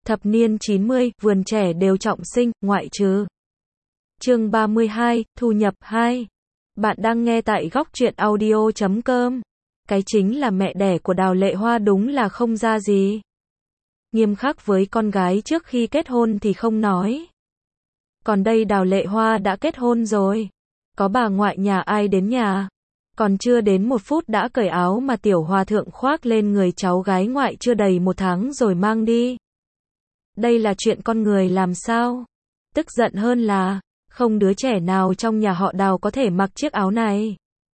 Thập niên 90, vườn trẻ đều trọng sinh, ngoại trừ. Chương 32, thu nhập 2. Bạn đang nghe tại góc truyện audio.com. Cái chính là mẹ đẻ của Đào Lệ Hoa đúng là không ra gì. Nghiêm khắc với con gái trước khi kết hôn thì không nói. Còn đây Đào Lệ Hoa đã kết hôn rồi. Có bà ngoại nhà ai đến nhà. Còn chưa đến 1 phút đã cởi áo mà tiểu hòa thượng khoác lên người cháu gái ngoại chưa đầy 1 tháng rồi mang đi. Đây là chuyện con người làm sao? Tức giận hơn là, không đứa trẻ nào trong nhà họ Đào có thể mặc chiếc áo này.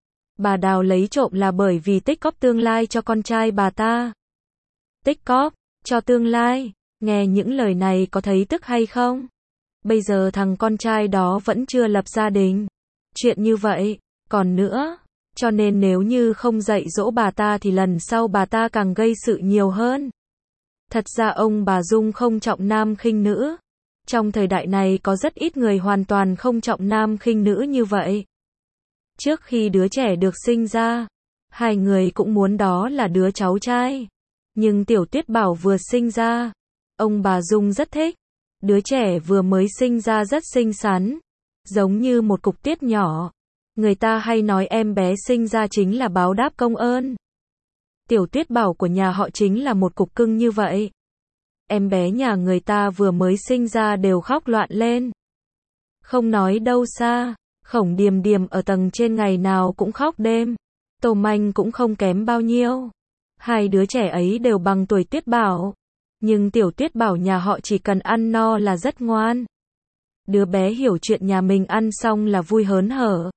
Bà Đào lấy trộm là bởi vì tích cóp tương lai cho con trai bà ta. Tích cóp, cho tương lai, nghe những lời này có thấy tức hay không? Bây giờ thằng con trai đó vẫn chưa lập gia đình. Chuyện như vậy, còn nữa, cho nên nếu như không dạy dỗ bà ta thì lần sau bà ta càng gây sự nhiều hơn. Thật ra ông bà Dung không trọng nam khinh nữ. Trong thời đại này có rất ít người hoàn toàn không trọng nam khinh nữ như vậy. Trước khi đứa trẻ được sinh ra, hai người cũng muốn đó là đứa cháu trai. Nhưng Tiểu Tuyết Bảo vừa sinh ra, ông bà Dung rất thích. Đứa trẻ vừa mới sinh ra rất xinh xắn, giống như một cục tiết nhỏ. Người ta hay nói em bé sinh ra chính là báo đáp công ơn. Tiểu Tuyết Bảo của nhà họ chính là một cục cưng như vậy. Em bé nhà người ta vừa mới sinh ra đều khóc loạn lên. Không nói đâu xa, Khổng Điềm Điềm ở tầng trên ngày nào cũng khóc đêm. Tô Manh cũng không kém bao nhiêu. Hai đứa trẻ ấy đều bằng tuổi Tuyết Bảo. Nhưng Tiểu Tuyết Bảo nhà họ chỉ cần ăn no là rất ngoan. Đứa bé hiểu chuyện nhà mình ăn xong là vui hớn hở.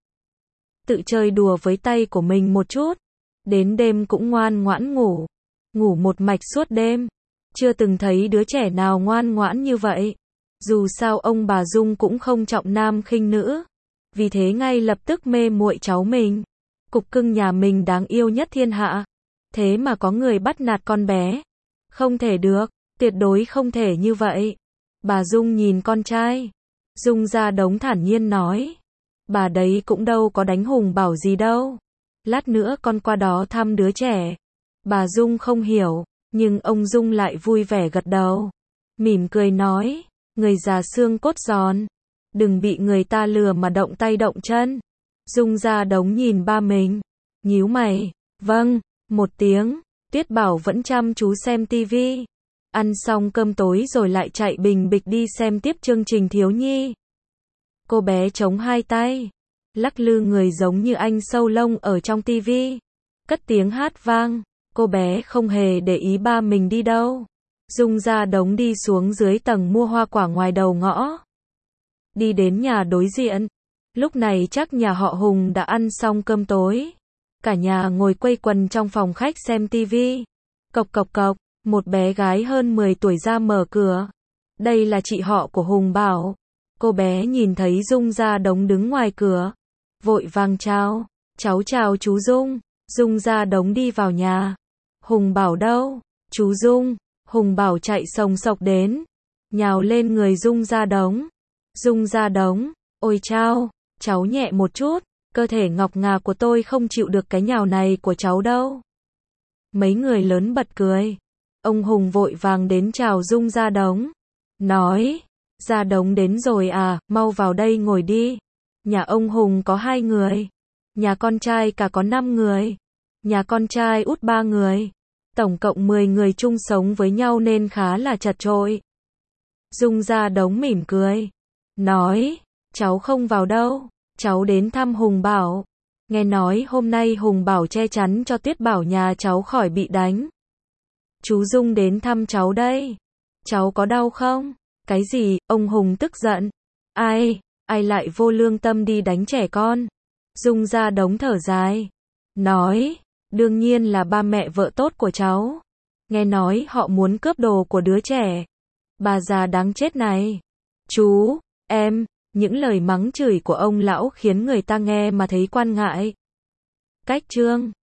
Tự chơi đùa với tay của mình một chút. Đến đêm cũng ngoan ngoãn ngủ. Ngủ một mạch suốt đêm. Chưa từng thấy đứa trẻ nào ngoan ngoãn như vậy. Dù sao ông bà Dung cũng không trọng nam khinh nữ. Vì thế ngay lập tức mê muội cháu mình. Cục cưng nhà mình đáng yêu nhất thiên hạ. Thế mà có người bắt nạt con bé. Không thể được, tuyệt đối không thể như vậy. Bà Dung nhìn con trai. Dung ra đống thản nhiên nói. Bà đấy cũng đâu có đánh Hùng Bảo gì đâu. Lát nữa con qua đó thăm đứa trẻ. Bà Dung không hiểu, nhưng ông Dung lại vui vẻ gật đầu. Mỉm cười nói, người già xương cốt giòn. Đừng bị người ta lừa mà động tay động chân. Dung ra đống nhìn ba mình. Nhíu mày, vâng, một tiếng. Tuyết Bảo vẫn chăm chú xem tivi. Ăn xong cơm tối rồi lại chạy bình bịch đi xem tiếp chương trình thiếu nhi. Cô bé chống hai tay, lắc lư người giống như anh Sâu Lông ở trong tivi. Cất tiếng hát vang, cô bé không hề để ý ba mình đi đâu. Dung ra đống đi xuống dưới tầng mua hoa quả ngoài đầu ngõ. Đi đến nhà đối diện. Lúc này chắc nhà họ Hùng đã ăn xong cơm tối. Cả nhà ngồi quây quần trong phòng khách xem tivi. Cộc cộc cộc, một bé gái hơn 10 tuổi ra mở cửa. Đây là chị họ của Hùng Bảo. Cô bé nhìn thấy Dung ra đống đứng ngoài cửa. Vội vàng chào. Cháu chào chú Dung. Dung ra đống đi vào nhà. Hùng Bảo đâu? Chú Dung. Hùng Bảo chạy sồng sộc đến. Nhào lên người Dung ra đống. Dung ra đống. Ôi chao, cháu nhẹ một chút. Cơ thể ngọc ngà của tôi không chịu được cái nhào này của cháu đâu. Mấy người lớn bật cười. Ông Hùng vội vàng đến chào Dung ra đống. Nói. Ra đống đến rồi à, mau vào đây ngồi đi. Nhà ông Hùng có 2 người. Nhà con trai cả có 5 người. Nhà con trai út 3 người. Tổng cộng 10 người chung sống với nhau nên khá là chật chội. Dung ra đống mỉm cười. Nói, cháu không vào đâu. Cháu đến thăm Hùng Bảo. Nghe nói hôm nay Hùng Bảo che chắn cho Tuyết Bảo nhà cháu khỏi bị đánh. Chú Dung đến thăm cháu đây. Cháu có đau không? Cái gì? Ông Hùng tức giận. Ai lại vô lương tâm đi đánh trẻ con? Dung ra đống thở dài. Nói, đương nhiên là ba mẹ vợ tốt của cháu. Nghe nói họ muốn cướp đồ của đứa trẻ. Bà già đáng chết này. Chú, em, những lời mắng chửi của ông lão khiến người ta nghe mà thấy quan ngại. Cách chương